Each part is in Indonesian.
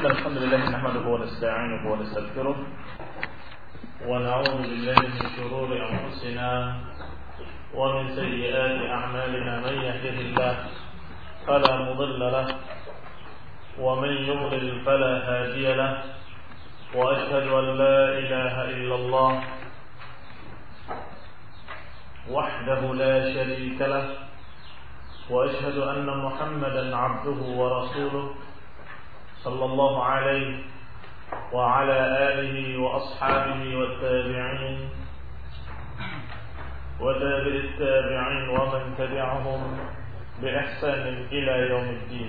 إن الحمد لله نحمده ونستعينه ونستغفره ونعوذ بالله من شرور أنفسنا ومن سيئات أعمالنا. من يهده الله فلا مضل له ومن يضلل فلا هادي له وأشهد أن لا إله إلا الله وحده لا شريك له وأشهد أن محمدا عبده ورسوله صلى الله عليه وعلى آله وأصحابه والتابعين وتابع التابعين ومن تبعهم بإحسان إلى يوم الدين.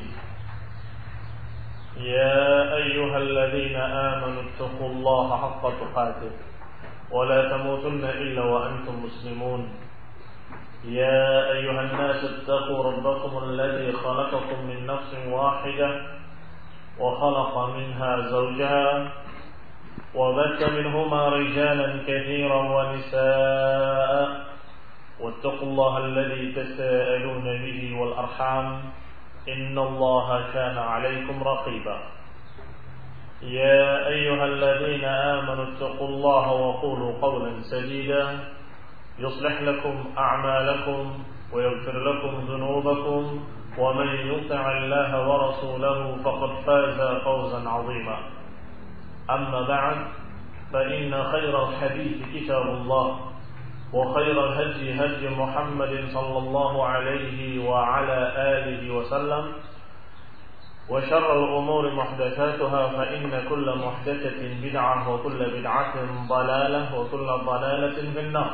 يا أيها الذين آمنوا اتقوا الله حق تقاته ولا تموتن إلا وأنتم مسلمون. يا أيها الناس اتقوا ربكم الذي خلقكم من نفس واحدة وخلق منها زوجها وبث منهما رجالا كثيرا ونساء واتقوا الله الذي تساءلون به والأرحام إن الله كان عليكم رقيبا. يا أيها الذين آمنوا اتقوا الله وقولوا قولا سديدا يصلح لكم أعمالكم ويغفر لكم ذنوبكم ومن يطع الله ورسوله فقد فاز فوزا عظيما. أما بعد فإن خير الحديث كتاب الله وخير الهدي هدي محمد صلى الله عليه وعلى آله وسلم وشر الأمور محدثاتها فإن كل محدثة بدعة وكل بدعة ضلالة وكل ضلالة في النار.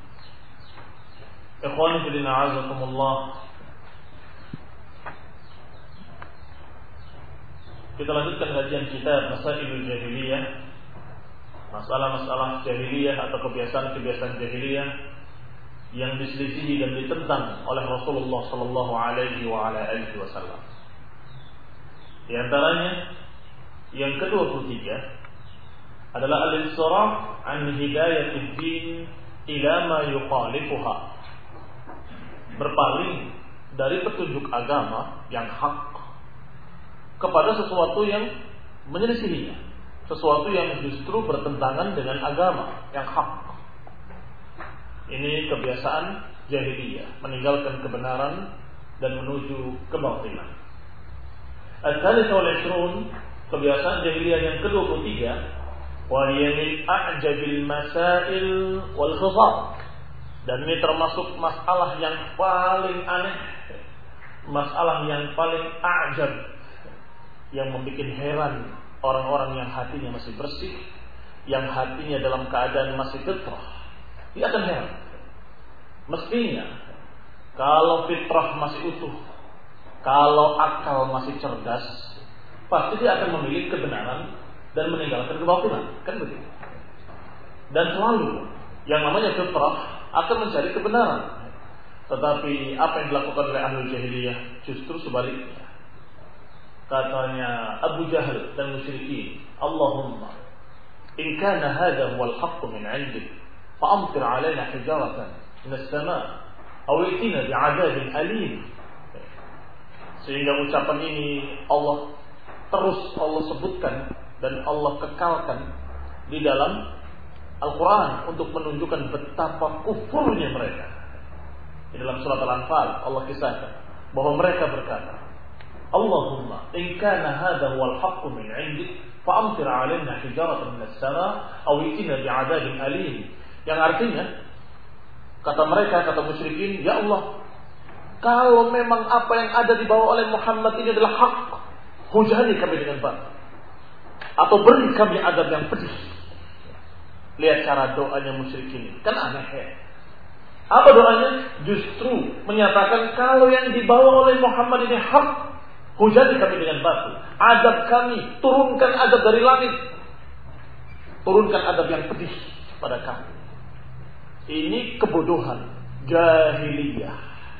Ikhwani fillah a'azakumullah. Kita lanjutkan kajian kitab Masailul Jahiliyah, masalah-masalah jahiliyah atau kebiasaan-kebiasaan jahiliyah yang diselisihi dan ditentang oleh Rasulullah sallallahu alaihi wa ala alihi wasallam. Di antaranya yang ke-23 adalah al-insiraf an hidayatid din ila ma yukhalifuha. Berpaling dari petunjuk agama yang hak kepada sesuatu yang menyelisihinya, sesuatu yang justru bertentangan dengan agama yang hak. Ini kebiasaan jahiliyah, meninggalkan kebenaran dan menuju kebatilan. Al-Thalith wal-Ishrun, kebiasaan jahiliyah yang ke-23, wa hiya min a'jabil masail wal khifar. Dan ini termasuk masalah yang paling aneh, masalah yang paling a'jab, yang membuat heran orang-orang yang hatinya masih bersih, yang hatinya dalam keadaan masih fitrah. Dia akan heran. Mestinya kalau fitrah masih utuh, kalau akal masih cerdas, pasti dia akan memilih kebenaran dan meninggalkan kebatilan, kan begitu. Dan selalu yang namanya fitrah akan mencari kebenaran. Tetapi apa yang dilakukan oleh ahlul jahiliyah justru sebaliknya. Katanya Abu Jahal dan musyrikin, Allahumma in kana hadha huwal haqq min 'indik fa'amtir 'alaina hijaratan min as-sama' aw itina bi'adzabin alim. Sehingga ucapan ini Allah sebutkan dan Allah kekalkan di dalam Al-Quran untuk menunjukkan betapa kufurnya mereka. Di dalam surat Al-Anfal Allah kisahkan bahwa mereka berkata, Allahumma in kana hadha huwal haqqu min 'indik fa'amtir 'alaina hijaratan min as-sama' aw itina bi'adzabin alim. Yang artinya, kata mereka, kata musyrikin, ya Allah, kalau memang apa yang ada dibawa oleh Muhammad ini adalah hak, hujani kami dengan batil, atau beri kami azab yang pedih. Lihat cara doanya musyrikin, kan aneh ya. Apa doanya? Justru menyatakan kalau yang dibawa oleh Muhammad ini hak, hujani kami dengan batu, azab kami, turunkan azab dari langit, turunkan azab yang pedih pada kami. Ini kebodohan jahiliyah.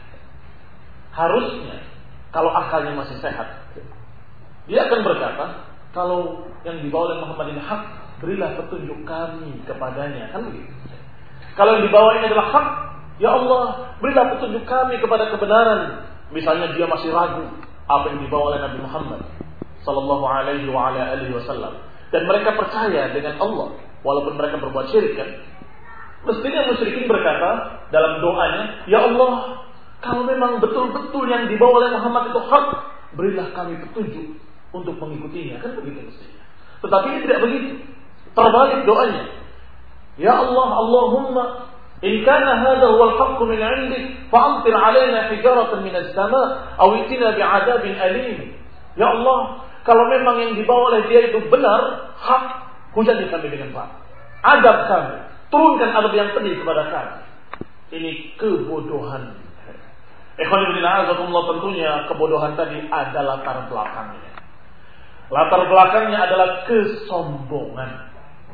Harusnya kalau akalnya masih sehat, dia akan berkata, kalau yang dibawa oleh Muhammad ini hak, berilah petunjuk kami kepadanya, kan begitu. Kalau yang dibawa ini adalah hak, ya Allah, berilah petunjuk kami kepada kebenaran. Misalnya dia masih ragu apa yang dibawa oleh Nabi Muhammad sallallahu alaihi wa ala alihi wasallam. Dan mereka percaya dengan Allah walaupun mereka berbuat syirik kan. Mestinya musyrikin berkata dalam doanya, "Ya Allah, kalau memang betul-betul yang dibawa oleh Muhammad itu hak, berilah kami petunjuk untuk mengikutinya." Kan begitu mestinya. Tetapi ini tidak begitu. Terbalik doanya. "Ya Allah, Allahumma in kana hadha huwa al-haqq min 'indik fa'amtir 'alaina hijaratan min as-sama' aw itina bi'adabin alim." Ya Allah, kalau memang yang dibawa oleh dia itu benar, hak, hujani kami dengan hak. Adab kami, turunkan adab yang pedih kepada kami. Ini kebodohan. Ikhwan fillah, tentunya kebodohan tadi ada latar belakangnya. Latar belakangnya adalah kesombongan.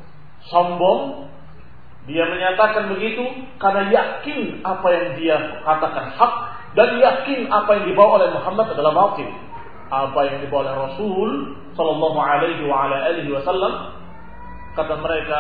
Sombong, dia menyatakan begitu karena yakin apa yang dia katakan hak dan yakin apa yang dibawa oleh Muhammad adalah batil. Apa yang dibawa oleh Rasul sallallahu alaihi wa ala alihi wasallam, kata mereka,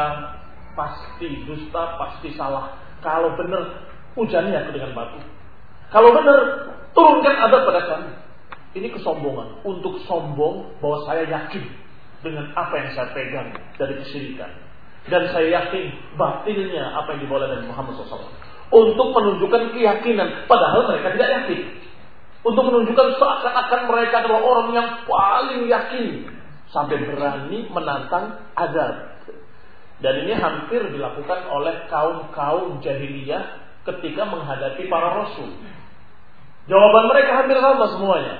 pasti dusta, pasti salah. Kalau benar, hujani aku dengan batu. Kalau benar, turunkan adab pada kami. Ini kesombongan. Untuk sombong bahwa saya yakin dengan apa yang saya pegang dari kesyirikan. Dan saya yakin batilnya apa yang dibawa dari Muhammad SAW. Untuk menunjukkan keyakinan. Padahal mereka tidak yakin. Untuk menunjukkan seakan-akan mereka adalah orang yang paling yakin. Sampai berani menantang azab. Dan ini hampir dilakukan oleh kaum-kaum jahiliyah ketika menghadapi para rasul. Jawaban mereka hampir sama semuanya.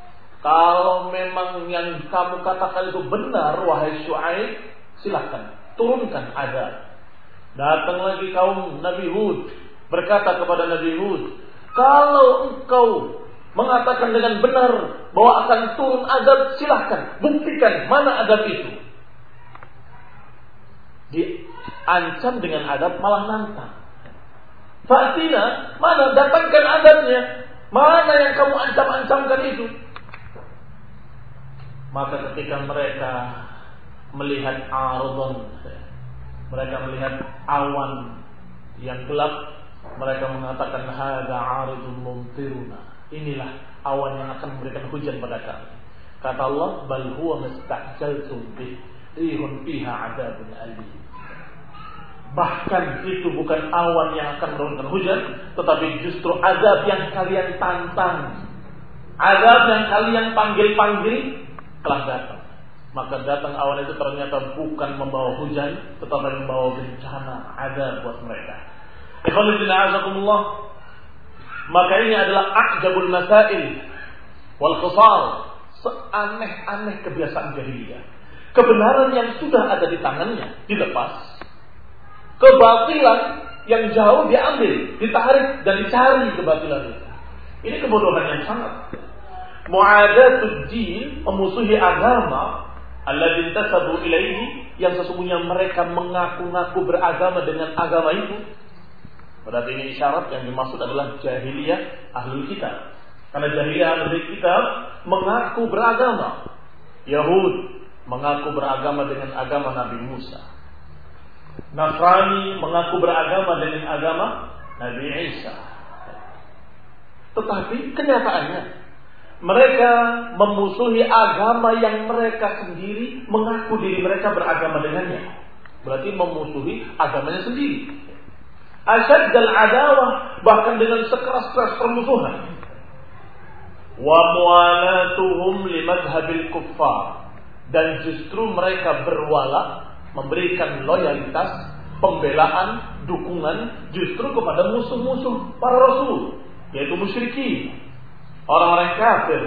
Kalau memang yang kamu katakan itu benar, wahai Syuaib, silakan turunkan azab. Datang lagi kaum Nabi Hud, berkata kepada Nabi Hud, kalau engkau mengatakan dengan benar bahwa akan turun azab, silahkan buktikan mana azab itu. Diancam dengan azab, malah nantang. Fatina, mana datangkan azabnya? Mana yang kamu ancam-ancamkan itu? Maka ketika mereka melihat aradon, mereka melihat awan yang gelap, mereka mengatakan hadza aridun mumtiruna. Inilah awan yang akan memberikan hujan pada kami. Kata Allah, bal huwa mastajaltum bih rihun fiha adzabun alim. Bahkan itu bukan awan yang akan menurunkan hujan, tetapi justru azab yang kalian tantang. Azab yang kalian panggil-panggil telah datang. Maka datang awan itu ternyata bukan membawa hujan, tetapi membawa bencana, azab buat mereka. Ikhwanuddin a'azakumullah. Maka ini adalah a'jabul masail wal khisar, seaneh-aneh kebiasaan jahiliyah. Kebenaran yang sudah ada di tangannya dilepas. Kebatilan yang jauh diambil, ditarik dan dicari kebatilan itu. Ini kebodohan yang sangat. Mu'adatud din, memusuhi agama, alladzi tasabu ilaihi, yang sesungguhnya mereka mengaku-ngaku beragama dengan agama itu. Berarti ini isyarat yang dimaksud adalah jahiliyah ahlul kitab. Karena jahiliyah ahlul kitab mengaku beragama. Yahud mengaku beragama dengan agama Nabi Musa. Nasrani mengaku beragama dengan agama Nabi Isa. Tetapi kenyataannya mereka memusuhi agama yang mereka sendiri mengaku diri mereka beragama dengannya. Berarti memusuhi agamanya sendiri. Asyaddal adawah, bahkan dengan sekeras-keras permusuhan. Wa mualatuhum limadhabil kuffar, dan justru mereka berwala, memberikan loyalitas, pembelaan, dukungan justru kepada musuh-musuh para rasul, yaitu musyrikin, orang-orang kafir.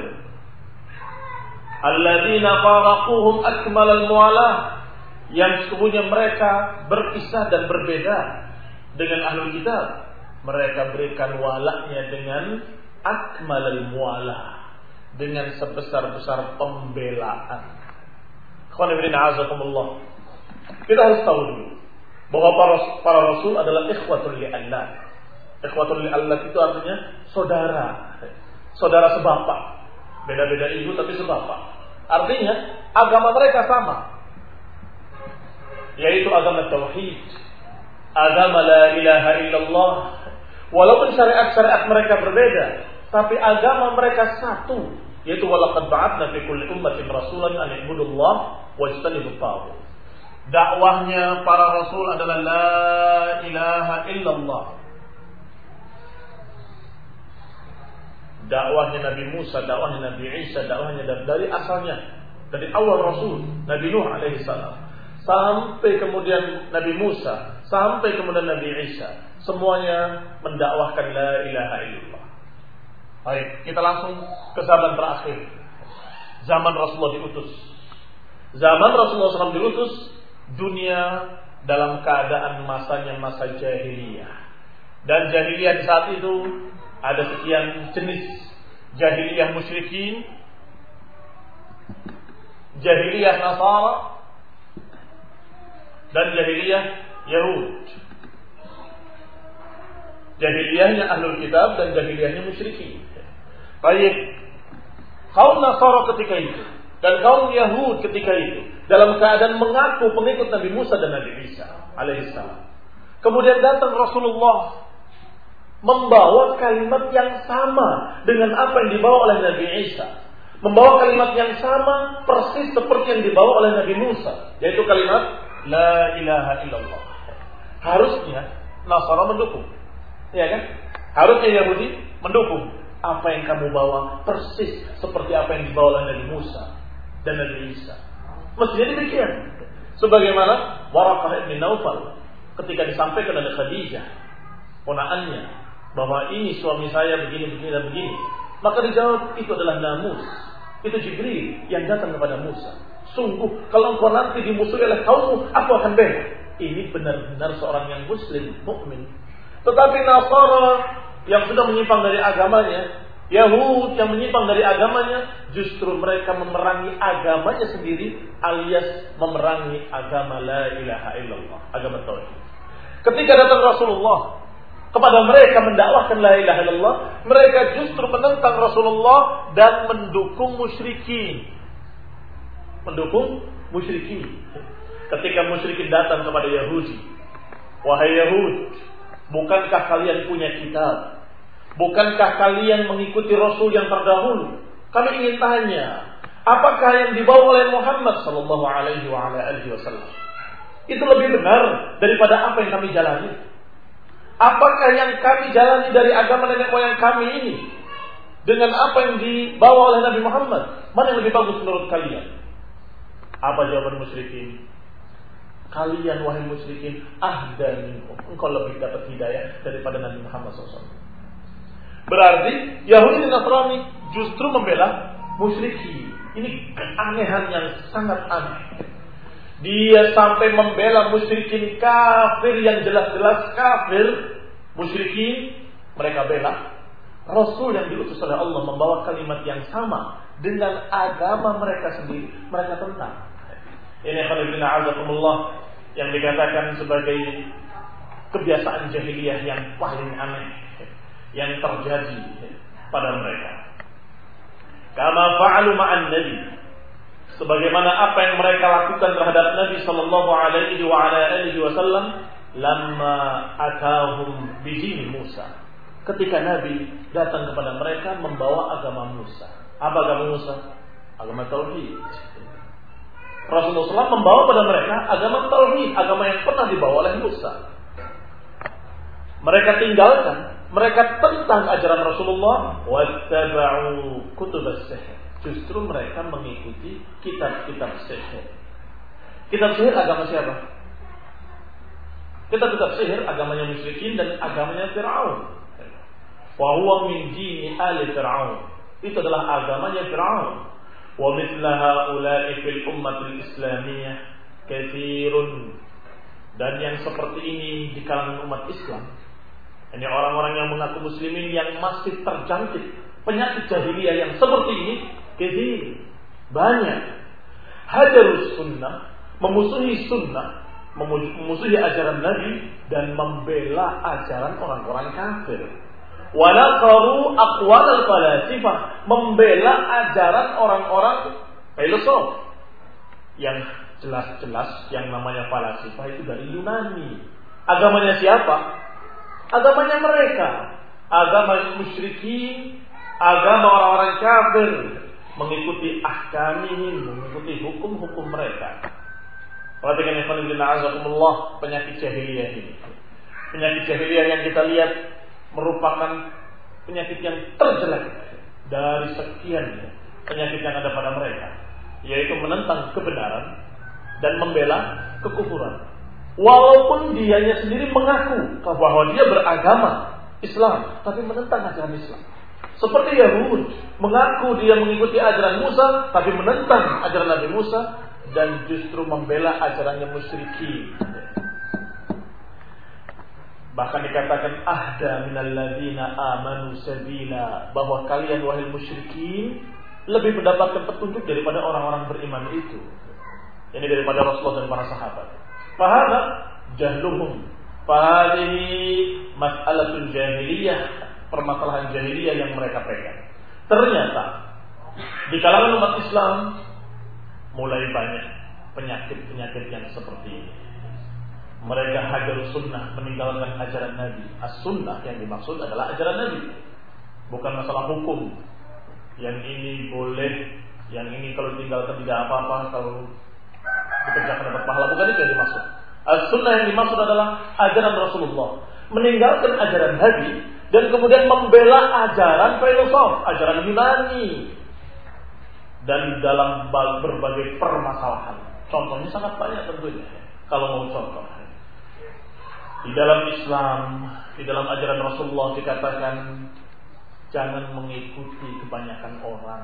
Alladzina faraquhum akmalal mualah, yang sesungguhnya mereka berpisah dan berbeda dengan ahlul kitab. Mereka berikan walaknya dengan akmalal mualah, dengan sebesar-besar pembelaan. Kita harus tahu dulu bahwa para rasul adalah ikhwatul li'allah. Ikhwatul li'allah itu artinya saudara, saudara sebapak. Beda-beda ibu tapi sebapak. Artinya agama mereka sama, yaitu agama tauhid, agama la ilaha illallah. Walaupun syariat-syariat mereka berbeda, tapi agama mereka satu, yaitu walaqad ba'atsna fi kulli ummatin rasulan an i'budullaha wajtanibut taghut. Dakwahnya para rasul adalah la ilaha illallah. Dakwahnya Nabi Musa, dakwahnya Nabi Isa, dakwahnya dari asalnya, dari awal Rasul Nabi Nuh alaihi salam sampai kemudian Nabi Musa, sampai kemudian Nabi Isa, semuanya mendakwahkan la ilaha illallah. Baik, kita langsung ke zaman terakhir. Zaman Rasulullah diutus. Zaman Rasulullah SAW diutus, dunia dalam keadaan masanya masa jahiliyah. Dan jahiliyah di saat itu ada sekian jenis. Jahiliyah musyrikin, jahiliyah Nasara, dan jahiliyah Yahud. Jahiliyahnya Ahlul Kitab dan jahiliyahnya musyrikin. Baik, kaum Nasara ketika itu dan kaum Yahud ketika itu dalam keadaan mengaku pengikut Nabi Musa dan Nabi Isa alaihissalam. Kemudian datang Rasulullah membawa kalimat yang sama dengan apa yang dibawa oleh Nabi Isa, membawa kalimat yang sama persis seperti yang dibawa oleh Nabi Musa, yaitu kalimat la ilaha illallah. Harusnya Nasara mendukung, ya kan? Harusnya Yahudi mendukung apa yang kamu bawa persis seperti apa yang dibawa oleh Nabi Musa dan Nabi Isa. Mestinya demikian. Sebagaimana Waraqah bin Naufal ketika disampaikan oleh Khadijah, ponakannya, bahwa ini suami saya begini dan begini, maka dijawab itu adalah namus, itu Jibril yang datang kepada Musa. Sungguh kalau engkau nanti dimusuhi oleh kaummu, aku akan bela. Ini benar-benar seorang yang muslim, mukmin. Tetapi Nasara yang sudah menyimpang dari agamanya, Yahud yang menyimpang dari agamanya, justru mereka memerangi agamanya sendiri, alias memerangi agama la ilaha illallah, agama tauhid. Ketika datang Rasulullah kepada mereka mendakwahkan la ilaha illallah, mereka justru menentang Rasulullah dan mendukung musyrikin. Mendukung musyrikin. Ketika musyrikin datang kepada Yahudi, wahai Yahud, bukankah kalian punya kitab? Bukankah kalian mengikuti Rasul yang terdahulu? Kami ingin tanya, apakah yang dibawa oleh Muhammad sallallahu alaihi wasallam itu lebih benar daripada apa yang kami jalani? Apakah yang kami jalani dari agama nenek moyang kami ini dengan apa yang dibawa oleh Nabi Muhammad, mana yang lebih bagus menurut kalian? Apa jawaban musyrikin? Kalian wahai musyrikin, ahda minkum, engkau lebih dapat hidayah daripada Nabi Muhammad SAW. Berarti Yahudi dan Nasrani justru membela musyrikin. Ini keanehan yang sangat aneh. Dia sampai membela musyrikin kafir yang jelas-jelas kafir. Musyrikin mereka bela. Rasul yang diutus oleh Allah membawa kalimat yang sama dengan agama mereka sendiri, mereka tentang. Ini khairuddin a'azakumullah yang dikatakan sebagai kebiasaan jahiliyah yang paling aneh yang terjadi pada mereka. Kama fa'alu ma'an nabi, sebagaimana apa yang mereka lakukan terhadap Nabi sallallahu alaihi wa ala alihi wasallam lamma atahum bidini Musa. Ketika Nabi datang kepada mereka membawa agama Musa. Apa agama Musa? Agama tauhid. Rasulullah SAW membawa pada mereka agama tauhid, agama yang pernah dibawa oleh Musa. Mereka tinggalkan, mereka tentang ajaran Rasulullah, wattaba'u kutubas sihir. Justru mereka mengikuti kitab-kitab sihir. Kitab sihir agama siapa? Kitab-kitab sihir agamanya musyrikin dan agamanya Fir'aun. Wa huwa min dini ali Fir'aun. Itu adalah agamanya Fir'aun. Wa mithla haula'i fil ummatil islamiyah katsirun. Dan yang seperti ini di kalangan umat Islam, ini orang-orang yang mengaku muslimin yang masih terjangkit penyakit jahiliyah yang seperti ini, katsir, banyak. Hajarus sunnah, memusuhi sunnah, memusuhi ajaran Nabi dan membela ajaran orang-orang kafir. Walaqaru aqwal al-falasifah, membela ajaran orang-orang filosof yang jelas-jelas yang namanya falasifah itu dari Yunani. Agamanya siapa? Agamanya mereka, agama musyrikin, agama orang-orang kafir mengikuti ahkamihim, mengikuti hukum-hukum mereka. Perhatikan ikhwan fillah azakumullah, penyakit jahiliyah ini. Penyakit jahiliyah yang kita lihat merupakan penyakit yang terjelek dari sekian penyakit yang ada pada mereka, yaitu menentang kebenaran dan membela kekufuran. Walaupun dianya sendiri mengaku bahwa dia beragama Islam, tapi menentang ajaran Islam. Seperti Yahud mengaku dia mengikuti ajaran Musa, tapi menentang ajaran Nabi Musa dan justru membela ajarannya musyrikin. Bahkan dikatakan ahda minal ladzina amanu sabila, bahwa kalian wahai musyrikin lebih mendapatkan petunjuk daripada orang-orang beriman itu. Ini daripada Rasulullah dan para sahabat. Fahada jahluhum, fahadihi mas'alatul jahiliyah, permasalahan jahiliyah yang mereka pegang. Ternyata di kalangan umat Islam mulai banyak penyakit-penyakit yang seperti ini. Mereka hajar sunnah, meninggalkan ajaran Nabi. As-sunnah yang dimaksud adalah ajaran Nabi, bukan masalah hukum. Yang ini boleh, yang ini kalau tinggalkan tidak apa-apa, kalau dikerjakan dapat pahala. Bukan itu yang dimaksud. As-sunnah yang dimaksud adalah ajaran Rasulullah, meninggalkan ajaran Nabi dan kemudian membela ajaran filosof, ajaran Yunani, dan dalam berbagai permasalahan. Contohnya sangat banyak tentunya. Kalau mau contoh, di dalam Islam, di dalam ajaran Rasulullah dikatakan jangan mengikuti kebanyakan orang.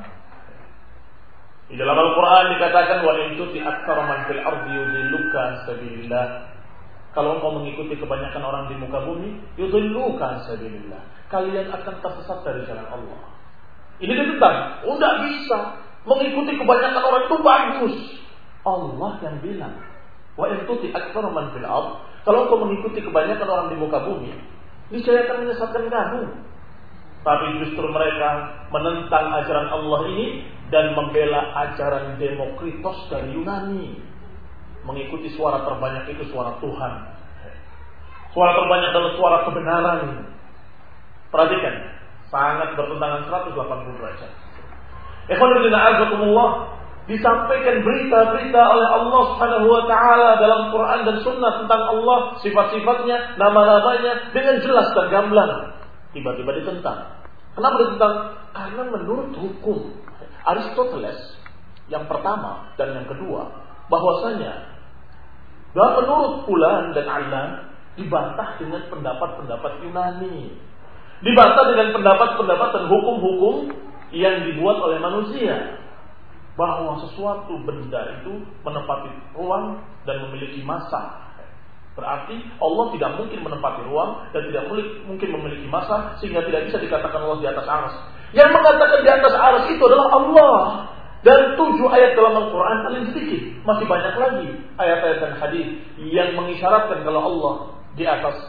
Di dalam Al-Quran dikatakan wa in tuti aktsara man fil ardi yudilluka an sabilillah. Kalau engkau mengikuti kebanyakan orang di muka bumi, yudilluka an sabilillah, kalian akan tersesat dari jalan Allah. Ini ditentang. Enggak bisa mengikuti kebanyakan orang itu bagus. Allah yang bilang wa in tuti aktsara man fil ard, kalau engkau mengikuti kebanyakan orang di muka bumi, niscaya akan menyesatkan kamu. Tapi justru mereka menentang ajaran Allah ini dan membela ajaran Demokritos dari Yunani. Mengikuti suara terbanyak itu suara Tuhan. Suara terbanyak adalah suara kebenaran. Perhatikan, sangat bertentangan 180 derajat. Ikhwan fillah a'azzakumullah, disampaikan berita-berita oleh Allah Subhanahu wa taala dalam Quran dan Sunnah tentang Allah, sifat-sifatnya, nama-namanya dengan jelas dan gamblang. Tiba-tiba ditentang. Kenapa ditentang? Karena menurut hukum Aristoteles yang pertama dan yang kedua, bahwasanya menurut Fulan dan Allan dibantah dengan pendapat-pendapat Yunani, dibantah dengan pendapat-pendapat dan hukum-hukum yang dibuat oleh manusia, bahwa sesuatu benda itu menempati ruang dan memiliki massa. Berarti Allah tidak mungkin menempati ruang dan tidak mungkin memiliki massa, sehingga tidak bisa dikatakan Allah di atas arsy. Yang mengatakan di atas arsy itu adalah Allah. Dan 7 ayat dalam Al-Quran paling sedikit. Masih banyak lagi ayat-ayat dan hadis yang mengisyaratkan kalau Allah di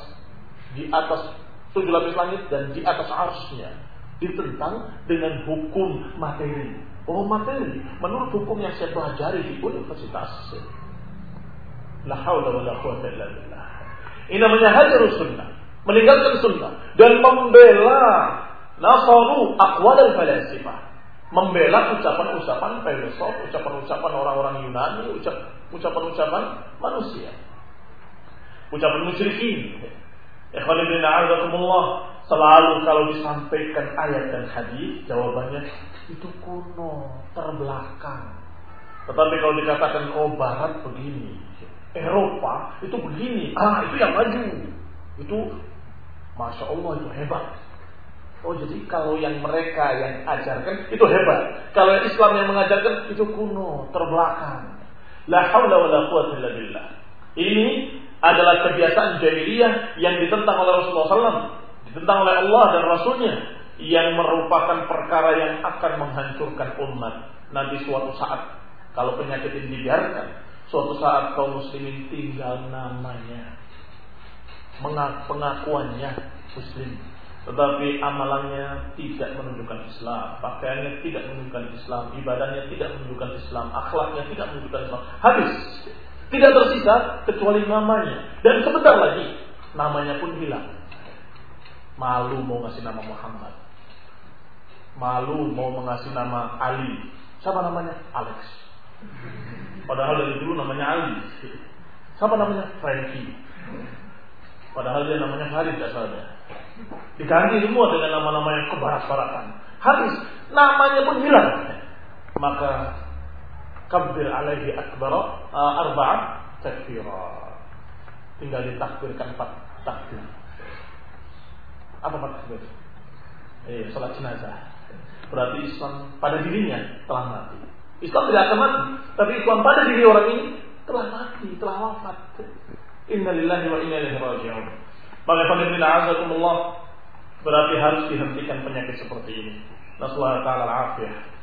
atas 7 lapis langit dan di atas arsy-Nya. Ditentang dengan hukum materi. Oh, materi menurut hukum yang saya pelajari di universitas. La haula wala quwwata illa billah. Ini namanya hajarus sunnah, meninggalkan sunnah dan membela nasaru aqwal al-falasifah, membela ucapan-ucapan filosof, ucapan-ucapan orang-orang Yunani, ucapan-ucapan manusia, ucapan musyrikin. Ikhwan fillah a'azzakumullah, selalu kalau disampaikan ayat dan hadis, jawabannya itu kuno, terbelakang. Tetapi kalau dikatakan oh barat begini, Eropa itu begini, itu yang maju, itu masya Allah itu hebat. Oh jadi kalau yang mereka yang ajarkan itu hebat, kalau yang Islam yang mengajarkan itu kuno, terbelakang. La haula wala quwwata illa billah. Ini adalah kebiasaan jahiliyah yang ditentang oleh Rasulullah SAW, ditentang oleh Allah dan Rasulnya, yang merupakan perkara yang akan menghancurkan umat. Nanti suatu saat kalau penyakit ini dibiarkan, suatu saat kaum muslimin tinggal namanya, pengakuannya muslim, tetapi amalannya tidak menunjukkan Islam, pakaiannya tidak menunjukkan Islam, ibadahnya tidak menunjukkan Islam, akhlaknya tidak menunjukkan Islam. Habis, tidak tersisa kecuali namanya, dan sebentar lagi namanya pun hilang. Malu mau ngasih nama Muhammad, malu mau mengasih nama Ali. Siapa namanya? Alex. Padahal dari dulu namanya Ali. Siapa namanya? Frankie. Padahal dia namanya Farid asalnya. Diganti semua dengan nama-nama yang kebarat-baratan. Habis namanya pun hilang. Maka kabbir alaihi akbar arba'at takbira. Tinggal ditakbirkan 4 takbir. Apa 4 takbir? Salat jenazah. Berarti Islam pada dirinya telah mati. Islam tidak akan mati, tapi Islam pada diri orang ini telah mati, telah wafat. Inna lillahi wa inna ilaihi raji'un. Maka berarti harus dihentikan penyakit seperti ini. Nasallahu ta'ala al-afiyah.